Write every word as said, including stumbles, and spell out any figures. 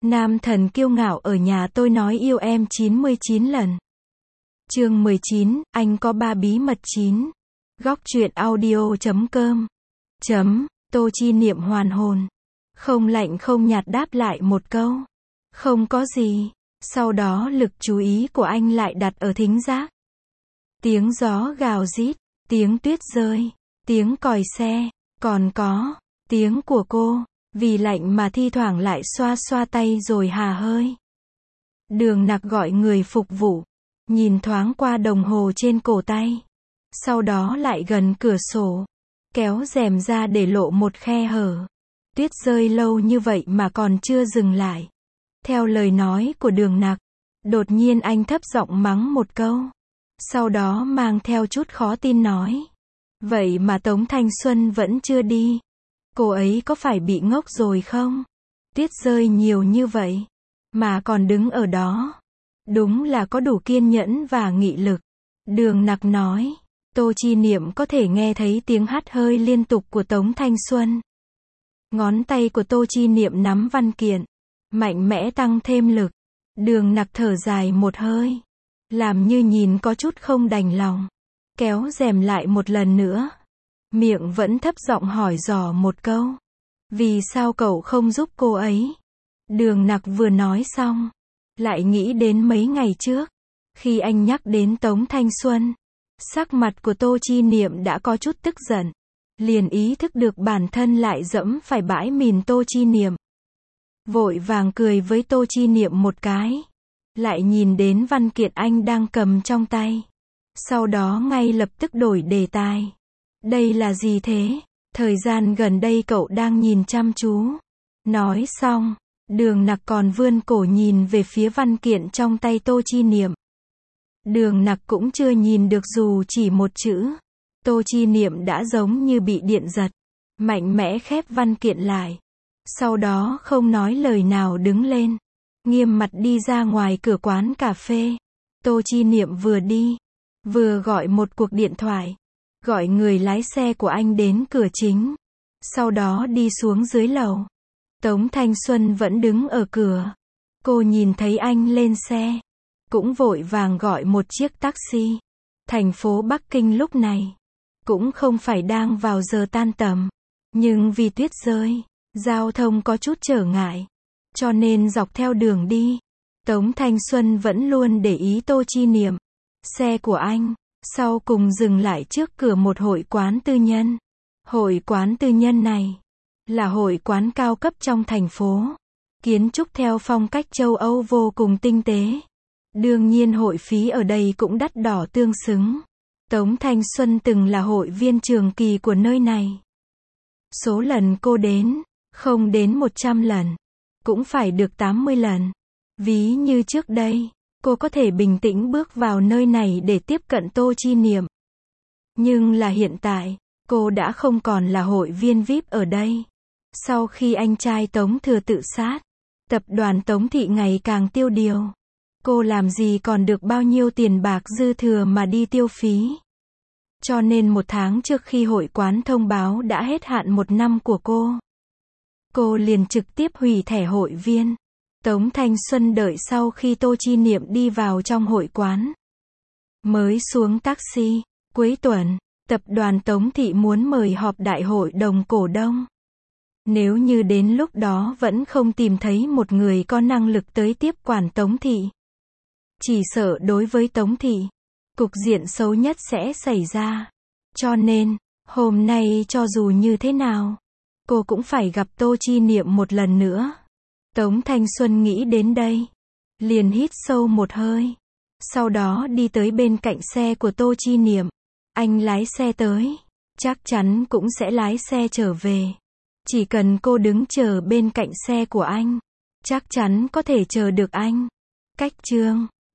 Nam thần kiêu ngạo ở nhà tôi nói yêu em chín mươi chín lần. Chương mười chín, anh có ba bí mật chín. Góc truyện audio chấm com. Chấm, Tô Chi Niệm hoàn hồn. Không lạnh không nhạt đáp lại một câu. Không có gì. Sau đó lực chú ý của anh lại đặt ở thính giác. Tiếng gió gào rít, tiếng tuyết rơi, tiếng còi xe, còn có tiếng của cô, vì lạnh mà thi thoảng lại xoa xoa tay rồi hà hơi. Đường Nặc gọi người phục vụ, nhìn thoáng qua đồng hồ trên cổ tay, sau đó lại gần cửa sổ, kéo rèm ra để lộ một khe hở. Tuyết rơi lâu như vậy mà còn chưa dừng lại. Theo lời nói của Đường Nặc, đột nhiên anh thấp giọng mắng một câu. Sau đó mang theo chút khó tin nói. Vậy mà Tống Thanh Xuân vẫn chưa đi. Cô ấy có phải bị ngốc rồi không? Tuyết rơi nhiều như vậy, mà còn đứng ở đó. Đúng là có đủ kiên nhẫn và nghị lực. Đường Nặc nói. Tô Chi Niệm có thể nghe thấy tiếng hắt hơi liên tục của Tống Thanh Xuân. Ngón tay của Tô Chi Niệm nắm văn kiện, mạnh mẽ tăng thêm lực. Đường Nặc thở dài một hơi, làm như nhìn có chút không đành lòng, kéo rèm lại một lần nữa, miệng vẫn thấp giọng hỏi dò một câu. Vì sao cậu không giúp cô ấy? Đường Nặc vừa nói xong, lại nghĩ đến mấy ngày trước, khi anh nhắc đến Tống Thanh Xuân, sắc mặt của Tô Chi Niệm đã có chút tức giận, liền ý thức được bản thân lại dẫm phải bãi mìn Tô Chi Niệm. Vội vàng cười với Tô Chi Niệm một cái, lại nhìn đến văn kiện anh đang cầm trong tay. Sau đó ngay lập tức đổi đề tài. Đây là gì thế? Thời gian gần đây cậu đang nhìn chăm chú. Nói xong, Đường Nặc còn vươn cổ nhìn về phía văn kiện trong tay Tô Chi Niệm. Đường Nặc cũng chưa nhìn được dù chỉ một chữ. Tô Chi Niệm đã giống như bị điện giật, mạnh mẽ khép văn kiện lại. Sau đó không nói lời nào đứng lên, nghiêm mặt đi ra ngoài cửa quán cà phê. Tô Chi Niệm vừa đi, vừa gọi một cuộc điện thoại, gọi người lái xe của anh đến cửa chính. Sau đó đi xuống dưới lầu. Tống Thanh Xuân vẫn đứng ở cửa. Cô nhìn thấy anh lên xe, cũng vội vàng gọi một chiếc taxi. Thành phố Bắc Kinh lúc này cũng không phải đang vào giờ tan tầm, nhưng vì tuyết rơi, giao thông có chút trở ngại, cho nên dọc theo đường đi, Tống Thanh Xuân vẫn luôn để ý Tô Chi Niệm. Xe của anh, sau cùng dừng lại trước cửa một hội quán tư nhân. Hội quán tư nhân này, là hội quán cao cấp trong thành phố. Kiến trúc theo phong cách châu Âu vô cùng tinh tế. Đương nhiên hội phí ở đây cũng đắt đỏ tương xứng. Tống Thanh Xuân từng là hội viên trường kỳ của nơi này. Số lần cô đến, không đến một trăm lần, cũng phải được tám mươi lần. Ví như trước đây, cô có thể bình tĩnh bước vào nơi này để tiếp cận Tô Chi Niệm. Nhưng là hiện tại, cô đã không còn là hội viên vi ai pi ở đây. Sau khi anh trai Tống Thừa tự sát, tập đoàn Tống Thị ngày càng tiêu điều. Cô làm gì còn được bao nhiêu tiền bạc dư thừa mà đi tiêu phí. Cho nên một tháng trước khi hội quán thông báo đã hết hạn một năm của cô, cô liền trực tiếp hủy thẻ hội viên. Tống Thanh Xuân đợi sau khi Tô Chi Niệm đi vào trong hội quán, mới xuống taxi. Cuối tuần, tập đoàn Tống Thị muốn mời họp đại hội đồng cổ đông. Nếu như đến lúc đó vẫn không tìm thấy một người có năng lực tới tiếp quản Tống Thị, chỉ sợ đối với Tống Thị, cục diện xấu nhất sẽ xảy ra. Cho nên, hôm nay cho dù như thế nào, cô cũng phải gặp Tô Chi Niệm một lần nữa. Tống Thanh Xuân nghĩ đến đây, liền hít sâu một hơi. Sau đó đi tới bên cạnh xe của Tô Chi Niệm. Anh lái xe tới, chắc chắn cũng sẽ lái xe trở về. Chỉ cần cô đứng chờ bên cạnh xe của anh, chắc chắn có thể chờ được anh. Cách chương